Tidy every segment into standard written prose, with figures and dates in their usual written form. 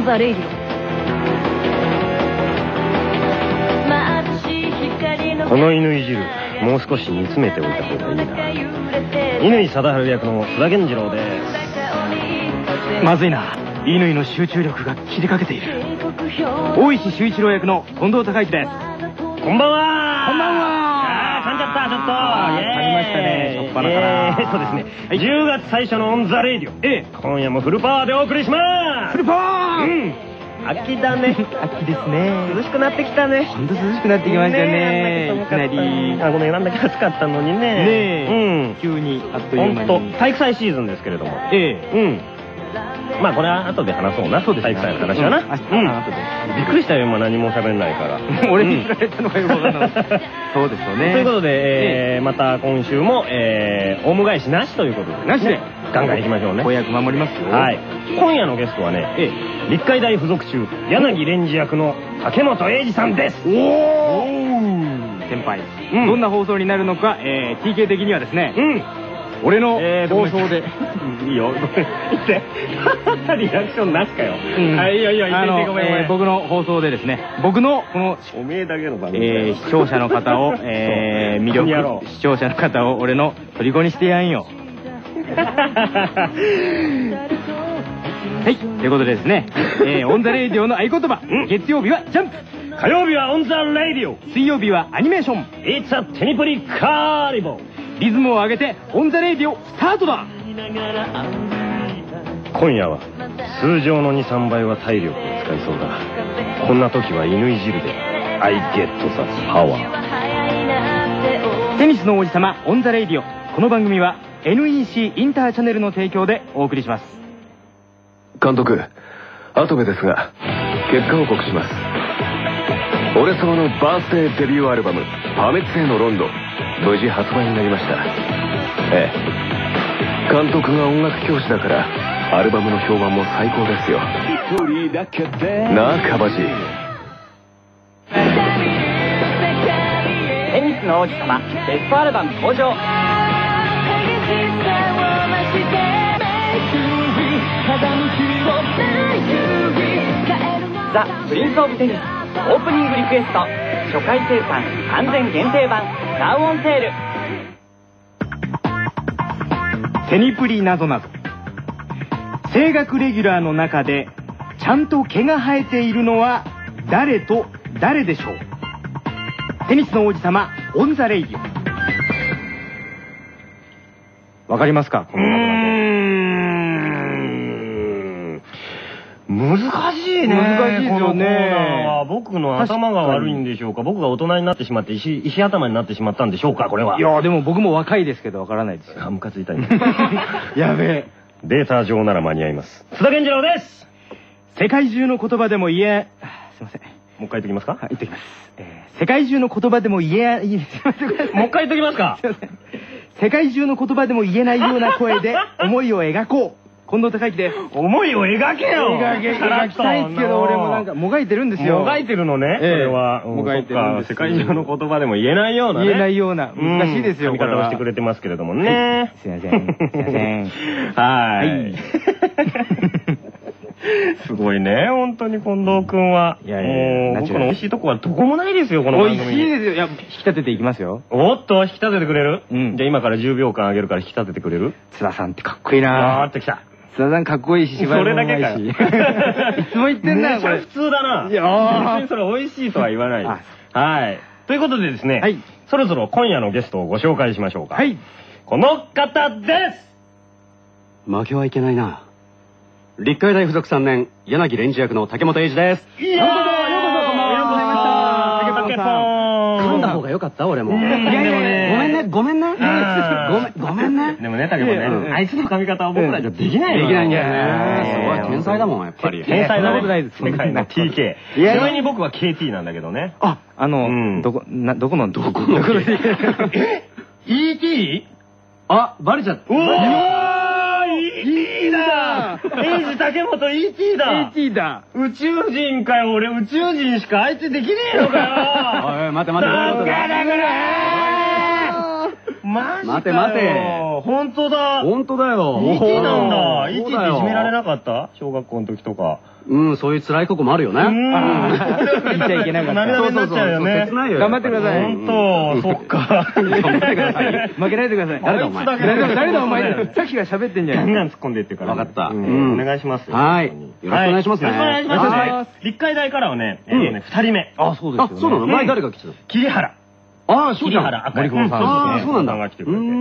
ザレイディオ。 この乾汁、もう少し煮詰めておいた方がいいな。乾貞治役の須田源次郎です。 まずいな。乾の集中力が切れかけている。大石修一郎役の近藤孝之です。 こんばんは。 こんばんは。 噛んじゃったちょっと。 噛みましたね、しょっぱなから。 そうですね、10月最初のオンザレイディオ、今夜もフルパワーでお送りします。 フルパワー。 秋だね。 秋ですね。 涼しくなってきたね。 ほんと涼しくなってきましたよね。いきなり。 ごめん、なんだけ暑かったのにね。 ねえ。急にあっという間に。 体育祭シーズンですけれども。まあこれは後で話そうな。そうですね。体育祭の話はな。後で。びっくりしたよ、今何も喋れないから。 俺に振られたのがよくわかんなかった。そうですよね。 ということで、また今週も、オウム返しなしということで。 なしで。 ガンガン行きましょうね。 公約守りますよ。 はい。今夜のゲストはね、立海大附属中、柳蓮司役の竹本英二さんです。 おー先輩。どんな放送になるのか、TK 的にはですね、俺の放送で。 いいよ、言って。リアクションなしかよ。はい、いいよ、言ってごめん。 僕の放送でですね、僕のこの、 おめえだけの番組。 視聴者の方を、魅力、視聴者の方を俺の虜にしてやんよ。はい、ということでですね、オンザレイディオの合言葉、月曜日はジャンプ、 火曜日はオンザレイディオ、 水曜日はアニメーション、 It's a テニプリカーニバル。 リズムを上げてオンザレイディオスタートだ。 今夜は通常の 2,3 倍は体力を使いそうだ。こんな時は乾汁で I get the power。 テニスの王子様オンザレイディオ。この番組は NEC インターチャネルの提供でお送りします。 監督、跡部ですが結果報告します。俺様のバースデーデビューアルバム「破滅へのロンドン」無事発売になりました。監督が音楽教師だからアルバムの評判も最高ですよ。なあカバジ。 テニスの王子様ベストアルバム登場。ザ・プリンス・オブ・テニスオープニングリクエスト初回生産完全限定版ナウオンセール。テニプリなぞなぞ。声楽レギュラーの中でちゃんと毛が生えているのは誰と誰でしょう。テニスの王子様オンザレイディオ。わかりますか？この難しいね。 難しいですよね。 僕の頭が悪いんでしょうか。僕が大人になってしまって石頭になってしまったんでしょうか、これは。 いやでも僕も若いですけどわからないですよ。 ムカついた今。 やべえ。 データ上なら間に合います。須田源次郎です。 世界中の言葉でも言え、すいません。 もう一回言っときますか？ 言っときます。世界中の言葉でも言え、すいません。 もう一回言っときますか？ すいません。世界中の言葉でも言えないような声で思いを描こう。近藤孝之です。 思いを描けよ。 描きたいけど俺もなんかもがいてるんですよ。 もがいてるのね。それはもがいてるんです。 世界中の言葉でも言えないようなね。 言えないような難しいですよ。 見方をしてくれてますけれどもね。 すいません。すいません。 はい。すごいね、本当に近藤くんは。いやいや、僕の美味しいとこはどこもないですよ、この番組。 美味しいですよ。いや、引き立てていきますよ。 おっと、引き立ててくれる？じゃあ今から10秒間あげるから引き立ててくれる？ 津田さんってかっこいいな。 あーってきた。 津田さんかっこいいし、芝居もうまいし。それだけか。いつも言ってんな、これ。 普通だな。いや別にそれ美味しいとは言わない。はい。ということでですね、そろそろ今夜のゲストをご紹介しましょうか。はい。この方です。 負けはいけないな。立海大附属3年、柳蓮司役の竹本英二です。 いやー、ようこそ、こんばんは。 竹本さん。 噛んだ方がよかった、俺も。 いやいや、ごめんな。ごめんな。 でもね、竹本ね、あいつの髪型は僕らじゃできないよ。 できないんだよね。すごい天才だもん、やっぱり。 天才なことないです。 世界の TK。ちなみに僕は KT なんだけどね。 あ、どこの ET？ あ、バレちゃった。 うわー ET だ。英二竹本 ET だ。 ET だ。 宇宙人かよ。俺宇宙人しか相手できねえのかよ。 おい、待て。 だから待て。 本当だ。 本当だよ。 1なんだ。1っていじめられなかった小学校の時とか。 うん、そういう辛い過去もあるよね。 言っちゃいけなかった。 涙目になっちゃうよね。 切ないよ。 頑張ってください。 本当、そっか。 頑張ってください。負けないでください。 誰だお前。 誰だお前。さっきから喋ってんじゃん。 ガンガン突っ込んでいってから。 分かった。 お願いします。 はい。よろしくお願いしますね。 よろしくお願いします。立海大からはね、2人目。 あ、そうですよね。 あ、そうなの？前誰が来てたの？ 桐原。 ああ、そうだ。 森久保さん。 ああ、そうなんだ。 が来てくれて。うん。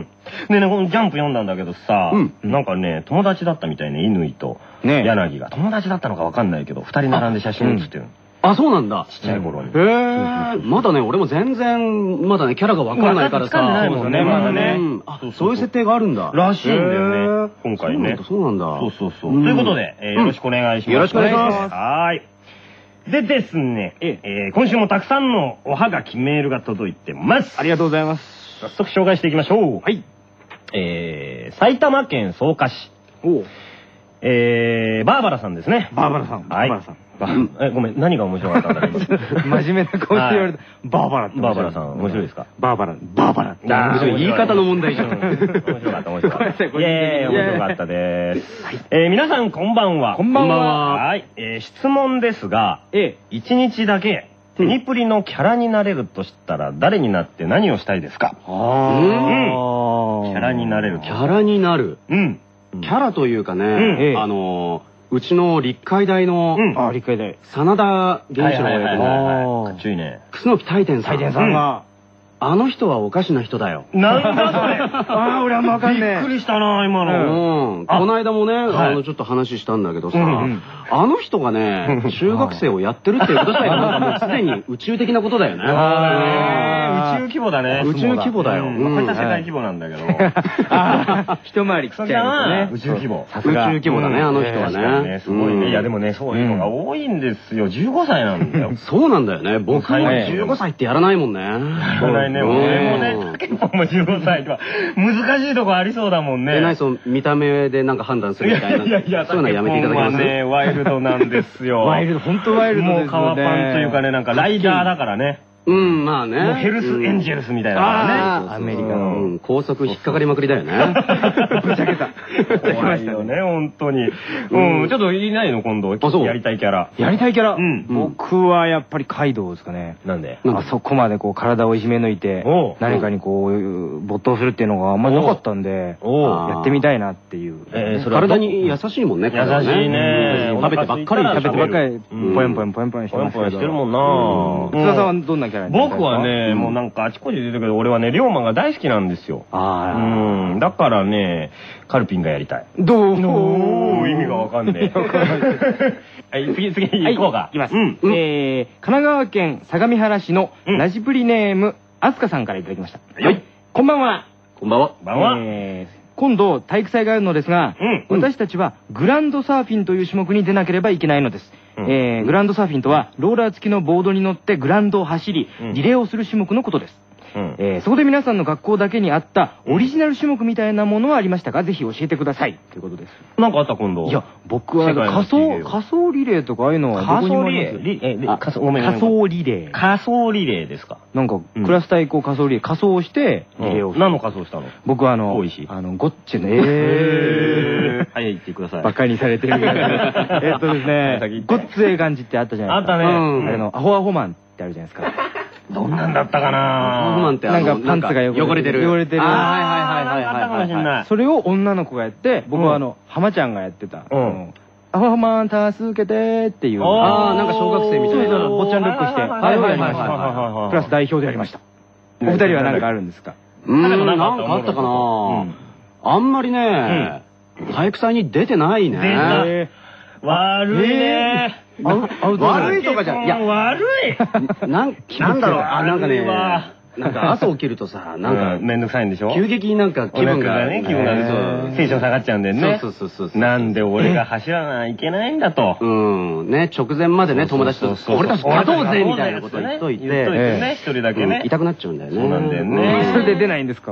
でね、このジャンプ読んだんだけどさ、なんかね、友達だったみたいね、乾と柳が。友達だったのかわかんないけど、2人並んで写真写ってる。 あ、そうなんだ。 ちっちゃい頃に。 へえ。まだね、俺も全然、まだね、キャラがわかんないからさ。 ないもんね、まだね。 あ、そういう設定があるんだ。 らしいんだよね、今回ね。 そうなんだ。 そう。ということで、よろしくお願いします。 よろしくお願いします。 はい。でですね、今週もたくさんのおはがきメールが届いてます。 ありがとうございます。 早速紹介していきましょう。はい。埼玉県草加市。バーバラさんですね。 バーバラさん。 はい。ごめん、何が面白かったんだろう。 真面目な顔して言われた。バーバラって。 バーバラさん、面白いですか？ バーバラ。 言い方の問題じゃん。 面白かった。面白かったです。皆さんこんばんは。 こんばんは。 はい。質問ですが、1日だけテニプリのキャラになれるとしたら誰になって何をしたいですか？キャラになれる。 キャラになる。うん。キャラというかね、うちの立海大の、 立海大。 真田源四郎役の、かっちょいいね。 楠木大天さん。 大天さんが、 あの人はおかしな人だよ。 なんだそれ。 ああ、俺あんまわかんねえ。 びっくりしたな、今の。 うん。この間もね、ちょっと話したんだけどさ、あの人がね、中学生をやってるっていうことさえ、なんかもうすでに宇宙的なことだよね。 宇宙規模だね。 宇宙規模だよ。 こういった世界規模なんだけど。 一回りちっちゃいですね。宇宙規模。 宇宙規模だね、あの人はね。 すごいね。いやでもね、そういうのが多いんですよ。15歳なんだよ。 そうなんだよね。僕も15歳ってやらないもんね。やらないね。俺もね、竹本も15歳とか、難しいとこありそうだもんね。 ないそう、見た目でなんか判断するみたいな。そういうのはやめていただきますね。ワイルドなんですよ。 ワイルド、本当ワイルドですよね。 もう革パンというかね、なんかライダーだからね。 うん、まあね。 もうヘルスエンジェルスみたいなからね。 アメリカの。 高速引っかかりまくりだよね。 ぶちゃけた。 怖いよね、本当に。うん、ちょっといないの今度。やりたいキャラ。 やりたいキャラ僕はやっぱりカイドウですかね。 なんで？ あそこまでこう体をいじめ抜いて、何かにこう、没頭するっていうのがあんまりなかったんで、やってみたいなっていう。 体に優しいもんね、 優しいね。 食べてばっかり食べてばっかり、ぽやんぽやんぽやんぽやんしてますけど。 してるもんな。 津田さんはどんなキャラになりたいですか？ 僕はね、もうなんかあちこち出てるけど、俺はね、龍馬が大好きなんですよ。だからね、カルピンがやりたい。 どう意味がわかんねえ。はい、次行こうか。 いきます。神奈川県相模原市のラジプリネーム、あすかさんからいただきました。はい。こんばんは。 こんばんは。 こんばんは。 今度体育祭があるのですが、私たちはグランドサーフィンという種目に出なければいけないのです。グランドサーフィンとはローラー付きのボードに乗ってグランドを走り、リレーをする種目のことです。そこで皆さんの学校だけにあったオリジナル種目みたいなものはありましたか？ぜひ教えてくださいということです。 なんかあった今度？ いや、僕は仮想リレーとかああいうのはどこにもあります。仮想リレー。 仮想リレーですか？ なんかクラス対抗仮想リレー、仮装してリレーを。 何の仮装したの？ 僕はゴッチのはい、言ってください。 バカにされてる。ですね、ゴッツエガンジってあったじゃないですか。 あったね。 あれのアホアホマンってあるじゃないですか。 どんなんだったかな。 アホマンってなんかパンツが汚れてる。 はいはいはい。 それを女の子がやって、僕は浜ちゃんがやってた。アホマン助けてっていう。 なんか小学生みたいな。 坊ちゃんルックして。あれをやりました。クラス代表でやりました。お二人は何かあるんですか？ なんかあったかな。あんまりね、体育祭に出てないね。 悪いね。 悪いとかじゃん。いや、 悪い。 なんだろう、なんかね、なんか朝起きるとさ、なんかめんどくさいんでしょ？ 急激になんか気分がね、気分がテンション下がっちゃうんだよね。 そう。 なんで俺が走らないけないんだと。 ね、直前までね、友達と俺たち勝とうぜみたいなこと言っといて、 一人だけね。 痛くなっちゃうんだよね。 そうなんだよね。 それで出ないんですか？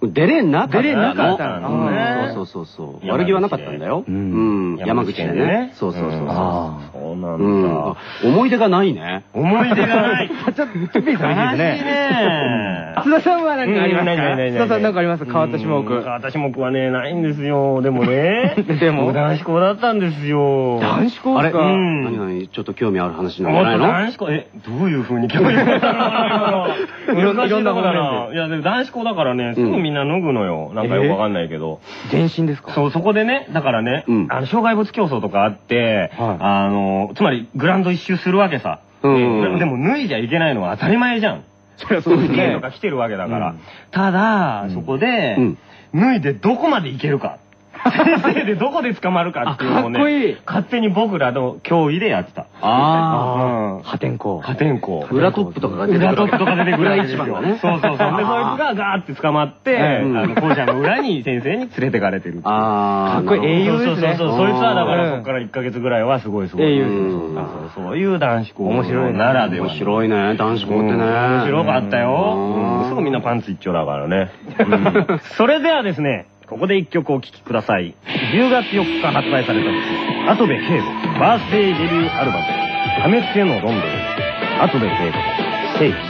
出れなかったの。 出れなかったのね。 そう。悪気はなかったんだよ。山口でね。そう。 そうなんだ。 思い出がないね。 思い出がない。 ちょっとピーさんいいですね。津田さんは何かありますか？津田さん何かあります？変わった種目。 変わった種目はね、ないんですよ。でもね。でも男子校だったんですよ。 男子校ですか？ 何ちょっと興味ある話なんじゃないの？ 男子校、どういう風に興味あるの？いろんな方面で。いや、でも男子校だからね、すぐみんな脱ぐのよ。なんかよくわかんないけど。 全身ですか？ そう、そこでね、だからね、障害物競争とかあって、つまりグラウンド一周するわけさ。でも脱いじゃいけないのは当たり前じゃん。そうですね。とか来てるわけだから。ただ、そこで、脱いでどこまでいけるか。先生でどこで捕まるかっていうのをね、勝手に僕らの競技でやってた。 破天荒。 裏トップとかが出てくる。 裏トップとか出てくる。 裏一番がね。 そう。で、そいつがガーって捕まって、校舎の裏に先生に連れてかれてる。 かっこいい。英雄ですね。 そう。そいつはだからそこから1ヶ月ぐらいはすごい。 英雄。 そういう男子校ならでは。 面白いね、男子校ってね。 面白かったよ。すぐみんなパンツ一丁だからね。それではですね、ここで一曲お聴きください。10月4日発売された跡部圭吾バースデーデビューアルバム「破滅へのロンドン」跡部圭吾聖地。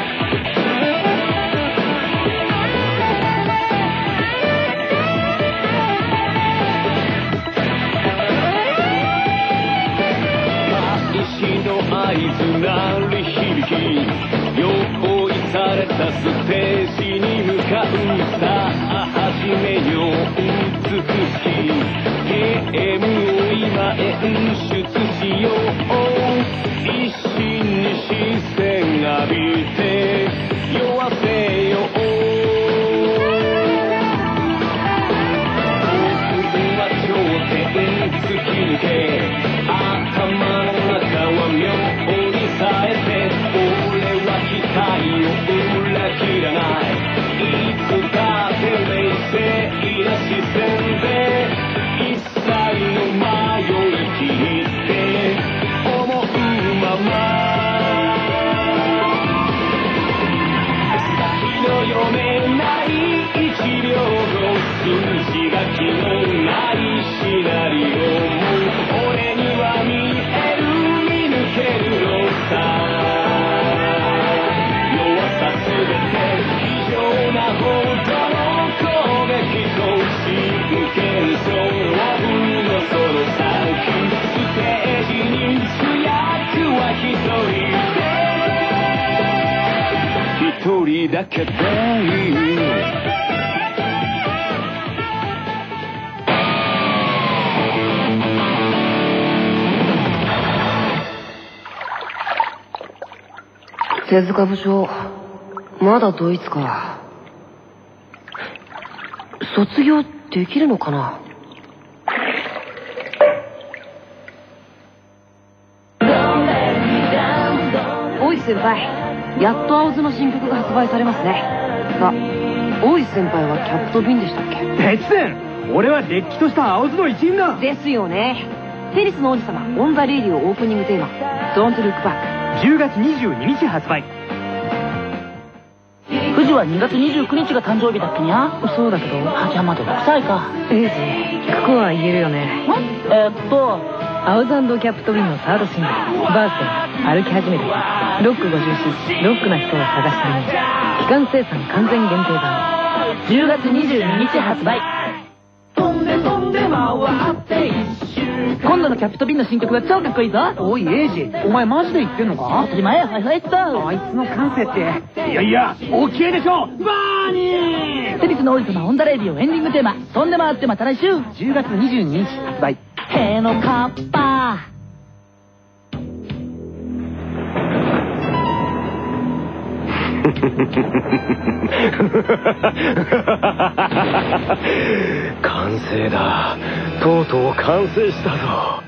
石の合図鳴り響き用意されたステージに向かうさあ始めよう美しいゲームを今演出しよう一心に視線浴びて酔わせよう僕は頂点突き抜け頭の中は妙に冴えて俺は期待を裏切らないいつだって冷静な視線で一切の迷い切って思うまま先の読めない一秒の数字が気のないシナリオ俺には見える見抜けるのさ弱さすべて異常なほどの攻撃と真剣勝負のその先ステージに主役は一人だけでいい手塚部長、まだドイツか。卒業できるのかな？大石先輩、やっと青津の新曲が発売されますね。あ、大石先輩はキャップとビンでしたっけ？ 別然俺はれっきとした青津の一員だ。 ですよね。テニスの王子様オン・ザ・レイディオオープニングテーマ「Don't Look Back」 10月22日発売。 富士は2月29日が誕生日だっけにゃ？ そうだけど。 じゃあまだ6歳か。 エイジ、聞くは言えるよね。アウズ&キャプト・ウィンのサードシングル「バースデー」歩き始めるロック50ロックな人を探してみる期間生産完全限定版 10月22日発売。今度のキャプトビンの新曲は超かっこいいぞ。 おいエイジ、お前マジで言ってんのか？ 当たり前や。はいはいっと。 あいつの感性っていや OK でしょ。バーニーテニスの王子様オンダレイディオエンディングテーマ「飛んで回ってまた来週」 10月22日発売。 へのカッパ完成だ。とうとう完成したぞ。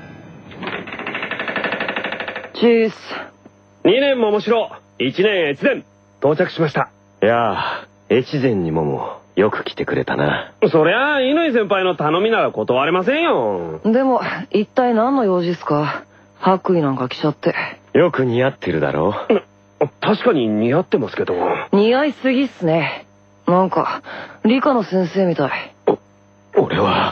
チーズ。 2年桃城、1年越前、到着しました。いやあ、越前にもよく来てくれたな。そりゃあ乾先輩の頼みなら断れませんよ。 でも一体何の用事っすか？白衣なんか着ちゃって。 よく似合ってるだろう。確かに似合ってますけど。 似合いすぎっすね。 なんか、理科の先生みたい。 俺は、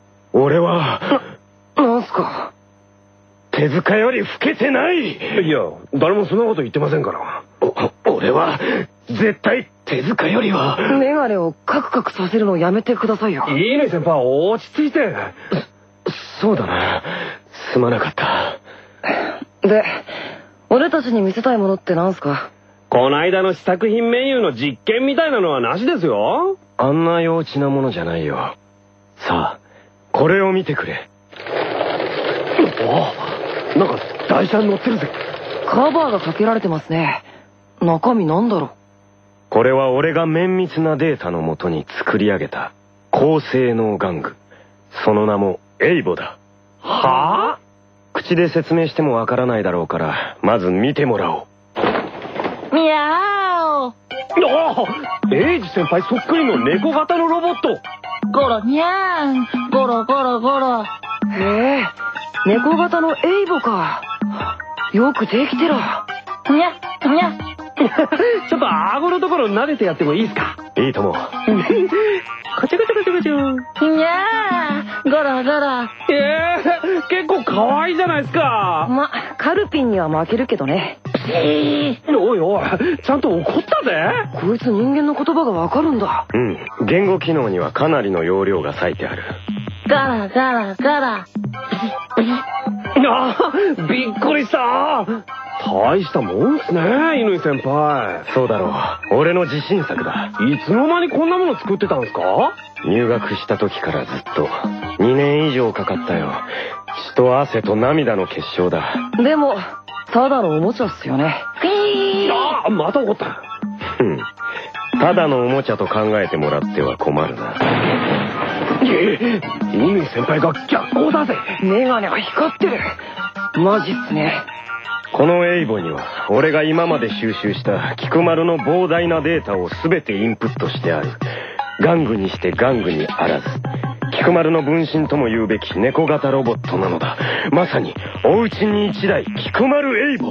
なんすか？ 手塚より老けてない。いや、誰もそんなこと言ってませんから。俺は、絶対手塚よりは。 メガネをカクカクさせるのやめてくださいよ。 いいね先輩、落ち着いて。そうだな。すまなかった。 で、俺たちに見せたいものってなんすか？ こないだの試作品メニューの実験みたいなのはなしですよ。あんな幼稚なものじゃないよ。さあ、これを見てくれ。お、なんか台車に乗ってるぜ。 カバーがかけられてますね。中身なんだろう。 これは俺が綿密なデータのもとに作り上げた高性能玩具。その名もエイボだ。はあ？口で説明してもわからないだろうから、まず見てもらおう。 ミャーオ。 エイジ先輩そっくりの猫型のロボット。 ゴロニャーン。ゴロゴロゴロ。 猫型のエイボか。よくできてる。 にゃにゃ。 ちょっと顎のところ撫でてやってもいいですか？いいとも。 こちょこちょこちょこちょ。にゃー。ゴロゴロ。 結構可愛いじゃないですか。 ま、カルピンには負けるけどね。 おいおい、ちゃんと怒ったぜ。 こいつ人間の言葉がわかるんだ。 言語機能にはかなりの容量が割いてある。 ガラガラガラ。 びっくりした。大したもんっすね、乾先輩。そうだろう。俺の自信作だ。いつの間にこんなもの作ってたんすか？入学した時からずっと。2年以上かかったよ。血と汗と涙の結晶だ。 でも、ただのおもちゃっすよね。 また怒った。ただのおもちゃと考えてもらっては困るな。乾先輩が逆光だぜ。 メガネが光ってる。マジっすね。 このエイボには俺が今まで収集した菊丸の膨大なデータを全てインプットしてある。玩具にして玩具にあらず、菊丸の分身とも言うべき猫型ロボットなのだ。まさにおうちに一台菊丸エイボ。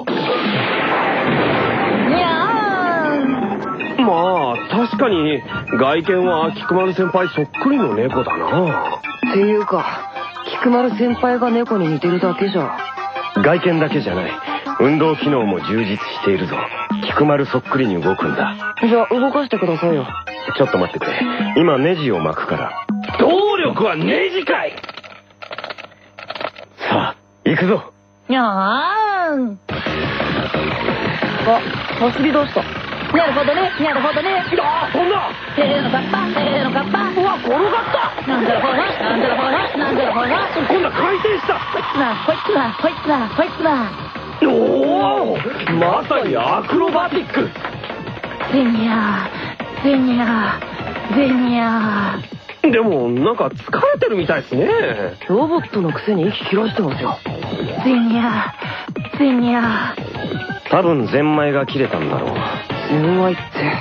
まあ確かに外見は菊丸先輩そっくりの猫だな。 っていうか、菊丸先輩が猫に似てるだけじゃ。 外見だけじゃない。運動機能も充実しているぞ。菊丸そっくりに動くんだ。 じゃあ動かしてくださいよ。 ちょっと待ってくれ。今ネジを巻くから。動力はネジかい。さあ行くぞ。 にゃーん。 走り出した。 なるほどね、なるほどね。 飛んだ。 のカッパ、のカッパ。 うわ、転がった。 なんだろほら、なんだろほら、なんだろほら。 今度は回転した。 ほいつだ、ほいつだ、ほいつだ。 おお、まさにアクロバティック。 ゼニアー、ゼニアー、ゼニアー。でもなんか疲れてるみたいですね。 ロボットのくせに息切らしてますよ。 ゼニアー、ゼニアー。多分ゼンマイが切れたんだろう。 ゼンマイって。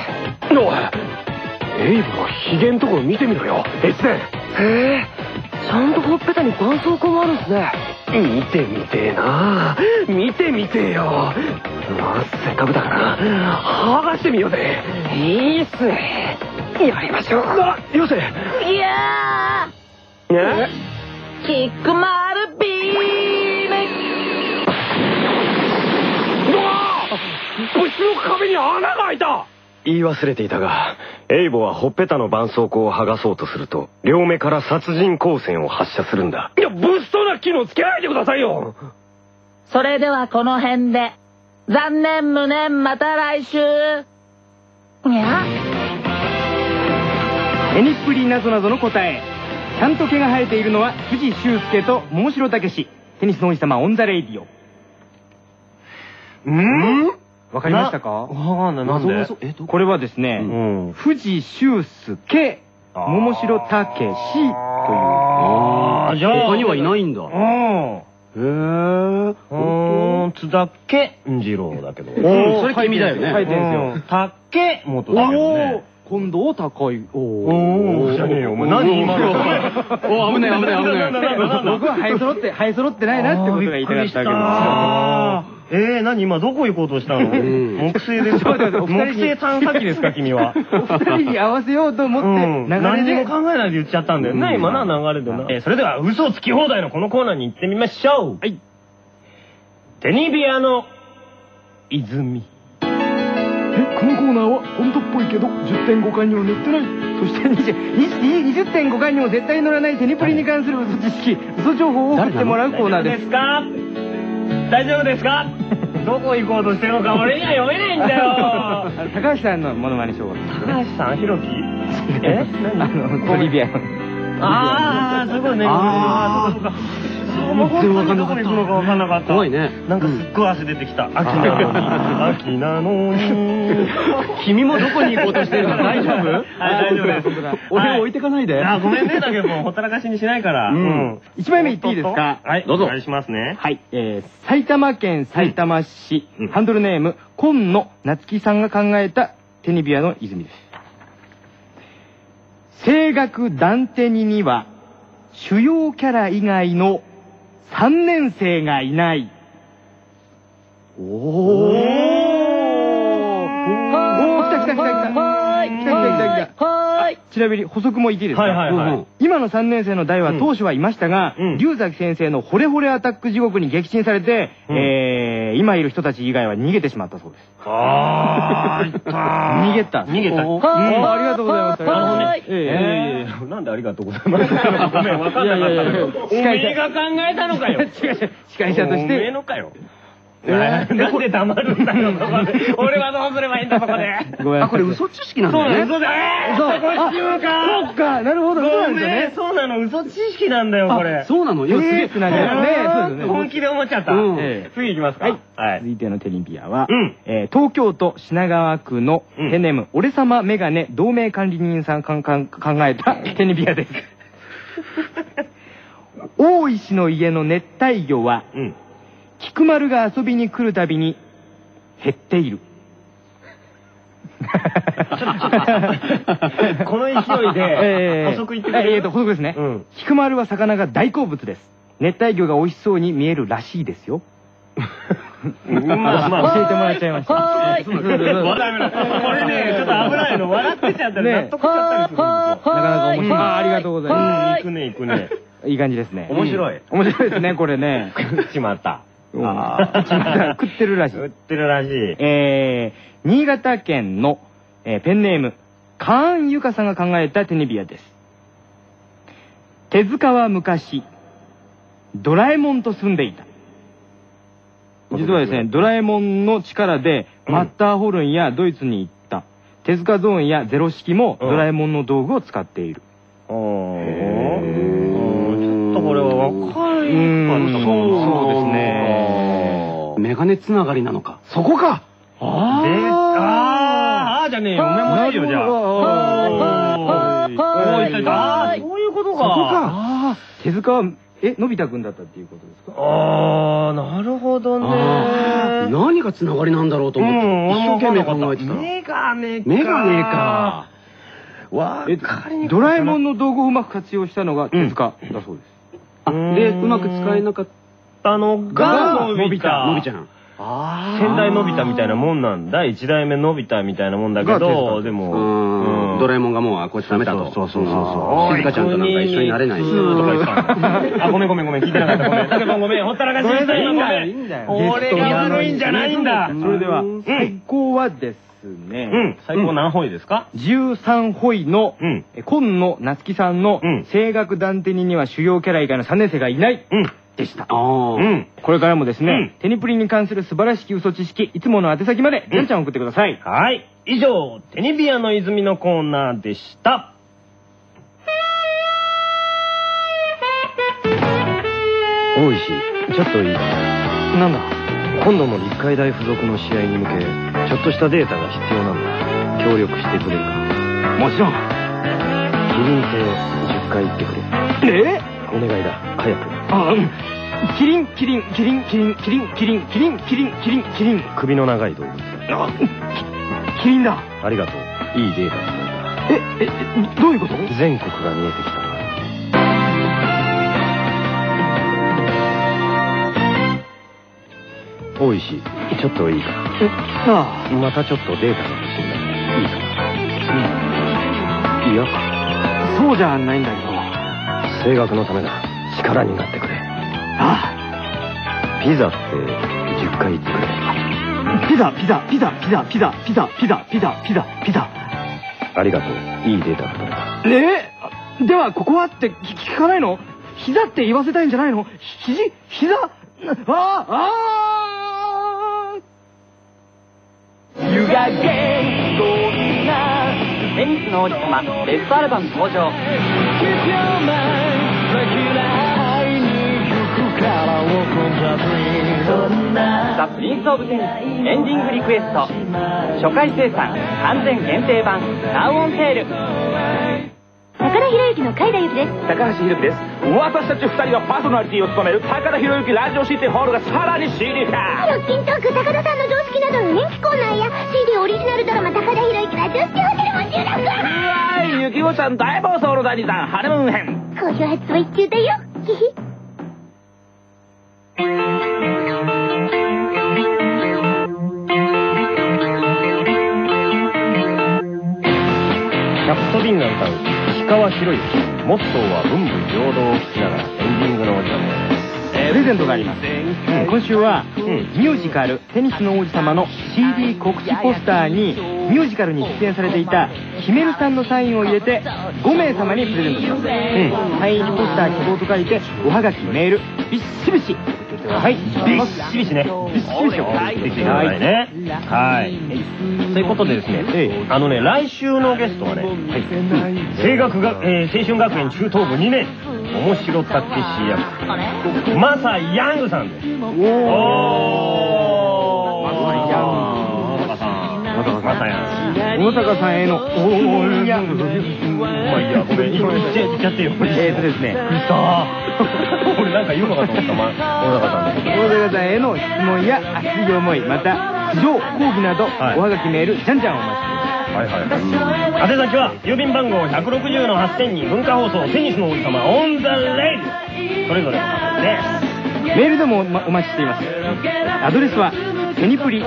エイブのヒゲんところ見てみろよ。越前。 へえ、ちゃんとほっぺたに絆創膏もあるんすね。 見てみてえな。見てみてえよ。まあせっかくだから剥がしてみようぜ。 いいっすね。やりましょう。 よせ。 いやー、キックマルビーム。 部室の壁に穴が開いた。言い忘れていたが、エイボはほっぺたの絆創膏を剥がそうとすると両目から殺人光線を発射するんだ。いや、物騒な機能つけないでくださいよ。 それではこの辺で。残念無念、また来週。にゃテニプリなぞなぞの答え。ちゃんと毛が生えているのは藤修介と桃城武史。テニスの王子様オンザレイディオ。わかりましたか？ なんで？ これはですね、藤修介、桃城武史という。 じゃあ他にはいないんだ。 津田家次郎だけど。 それ君だよね。 書いてるんですよ。 竹本だよね。 今度を高い。 じゃねえよ。お前何今の。 危ない危ない危ない。 僕は生え揃ってないなってことが言いたかったわけですよ。 何今どこ行こうとしたの？木星ですか？木星探査機ですか君は？ お二人に合わせようと思って流れで何にも考えないで言っちゃったんだよね今な流れでな。それでは嘘つき放題のこのコーナーに行ってみましょう。はい。テニビアの泉。 このコーナーは本当っぽいけど 10.5 回には載ってない。そして 20.5 回にも絶対乗らないテニプリに関する嘘知識、嘘情報を送ってもらうコーナーです。 大丈夫ですか？どこ行こうとしてるのか俺には読めないんだよ。 高橋さんのモノマネしよう。 高橋さん、ひろき？ トリビア。 ああ、そういうことね。ああ、そうかそうか。もう本当にどこに行くのか分かんなかった。 怖いね。 なんかすっごい汗出てきた。秋なのに。 君もどこに行こうとしてるの？大丈夫？ 大丈夫です。 俺を置いてかないで。 ごめんね、だけどもうほったらかしにしないから。 1枚目いっていいですか？ はい、どうぞ。お願いしますね。 はい、埼玉県さいたま市、ハンドルネーム、今野夏樹さんが考えたテニビアの泉です。声楽ダンテニには、主要キャラ以外の3年生がいない。おー。来た来た来た来た。来た来た来た来た。ちなみに補足も言っていいですか？今の3年生の代は当初はいましたが、龍崎先生の惚れ惚れアタック地獄に撃沈されて、今いる人たち以外は逃げてしまったそうです。逃げた。逃げた。ありがとうございます。 なんでありがとうございます。ごめん、わかんなかったけど。おめえが考えたのかよ。 司会者として。 おめえのかよ。なんで黙るんだよ、俺はどうすればいいんだ、そこで。 あ、これ嘘知識なんだよね。 嘘だよ。そっか、なるほど、そうなんですよね。 そうなの、嘘知識なんだよ、これ。 そうなの？いや、すげえってなるよね。 本気で思っちゃった。次行きますか。 はい。続いてのテニビアは、東京都品川区のペンネーム、俺様メガネ同盟管理人さん考えたテニビアです。大石の家の熱帯魚は、菊丸が遊びに来るたびに減っている。 この勢いで補足言ってくれる？ 補足ですね。菊丸は魚が大好物です。熱帯魚が美味しそうに見えるらしいですよ。教えてもらっちゃいました。 これね、ちょっと危ないの。笑ってちゃったら納得しちゃったりするんですよ。なかなか面白い。 ありがとうございます。 行くね、行くね。 いい感じですね。 面白い。 面白いですね、これね。 食っちまった。 食ってるらしい。 食ってるらしい。 新潟県のペンネーム、カーンユカさんが考えたテニビアです。手塚は昔、ドラえもんと住んでいた。実はですね、ドラえもんの力でマッターホルンやドイツに行った。手塚ゾーンやゼロ式もドラえもんの道具を使っている。 ちょっとこれは分かる。 そうですね。 メガネつながりなのか。 そこか。 じゃねえよ。おめもないよ、じゃあ。そういうことか。 そこか。手塚は、のび太くんだったっていうことですか？ なるほどね。 何がつながりなんだろうと思って、一生懸命考えてた。 メガネか。 ドラえもんの道具をうまく活用したのが手塚だそうです。 で、うまく使えなかったのが、のびちゃん。 先代のび太みたいなもんなんだ。一代目のび太みたいなもんだけど、でも、 ドラえもんがもうこいつダメだと。そう。静香ちゃんとなんか一緒になれない。とか言ったごめん、聞いてなかった。ごめん。だけどごめん、ほったらかしにしたいんだ。俺が悪いんじゃないんだ。 それでは、最高はですね、 最高何ホイですか ？13ホイの、今野夏樹さんの、声楽ダンテニには主要キャラ以外の3年生がいない。でした。これからもですね、テニプリに関する素晴らしき嘘知識、いつもの宛先まで、ジャンちゃん送ってください。 はい。以上、テニビアの泉のコーナーでした。 大石、ちょっといい？なんだ？今度の立海大附属の試合に向け、ちょっとしたデータが必要なんだ。協力してくれるか？ もちろん。 キリン星10回言ってくれ。お願いだ、早く。 キリン。 首の長い動物。 キリンだ。 ありがとう。いいデータなんだ。 どういうこと？ 全国が見えてきた。 おいしい。ちょっといいか。 あまたちょっとデータが欲しいんだ。いいか。いや、 そうじゃないんだけど。 声楽のためだ。力になってくれ。 あピザって10回言ってくれ。 ピザピザピザピザピザピザピザピザピザピザ。 ありがとう。いいデータが取れた。 ではここはって聞かないの？膝って言わせたいんじゃないの？膝湯が言語なテニスの王子様ベストアルバム登場。ザ・プリンス・オブ・テニスエンディングリクエスト初回生産完全限定版ナウオンセール。 高田博之の海田由紀です。 高橋宏樹です。私たち2人がパーソナリティを務める高田博之ラジオシティホールがさらに CD 化。 ロッキントーク高田さんの常識などの人気コーナーや CD オリジナルドラマ高田博之ラジオシティホテルも収録。 うわーい、ゆきおちゃん大暴走の第2弾ハネムーン編。 好評発売中だよ。ヒヒ。 キャプトビンが歌う石川博之モットーは文武両道を聞きながらエンディングのお時間です。 プレゼントがあります。今週はミュージカル「テニスの王子様」の CD 告知ポスターにミュージカルに出演されていたヒメルさんのサインを入れて5名様にプレゼントします。サイン入りポスター希望と書いておはがきメールビッシビシ。 はい、ビッシビシね。ビッシビシを送ってきてくださいね。はい。ということでですね、来週のゲストはね、青春学園中等部2年、面白たけし役、マサヤングさんです。マサヤング。 大高さんへのまあいいや、ごめん、言っちゃってよ。 ですね。 俺なんか言うのかと思った、大高さんで。 大高さんへの質問や熱い思い、また苦情、抗議など、おはがきメール、じゃんじゃんお待ちしています。 宛先は郵便番号160-8000に文化放送テニスの王子様オンザレイディそれぞれの方です。 メールでもお待ちしています。アドレスはテニプリ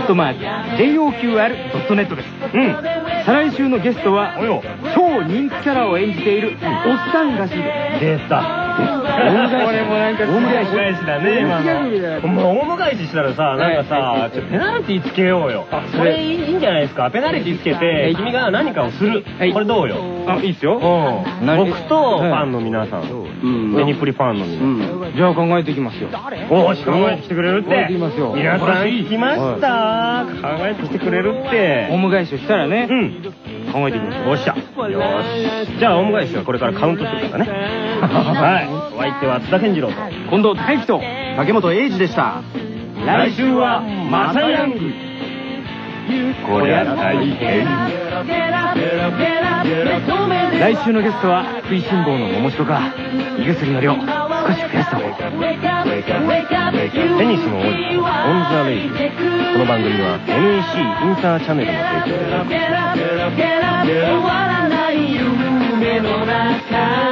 @JOQR.net です。再来週のゲストは超人気キャラを演じているおっさんらしいです。 出た。これもなんか大迎えしだね。大迎えししたらさ、なんかさ、ペナルティつけようよ。それいいんじゃないですか。ペナルティつけて君が何かをする。これどうよ。 いいっすよ。 僕とファンの皆さん、テニプリファンの皆さん。 じゃあ考えていきますよ。 おーし、考えてきてくれるって。皆さん聞きました。考えてきてくれるって。 オウム返しをしたらね。考えていきましょう。 おっしゃ。よし。じゃあオウム返しはこれからカウントするからね。はい。お相手は津田健次郎と近藤大樹と竹本英二でした。 来週はマサヤング。こりゃ大変。 来週のゲストは食いしん坊の桃城か胃薬の量少し増やした方がいい。 テニスの王子オンザレイディ。この番組は NEC インターチャネルの提供でお送りします。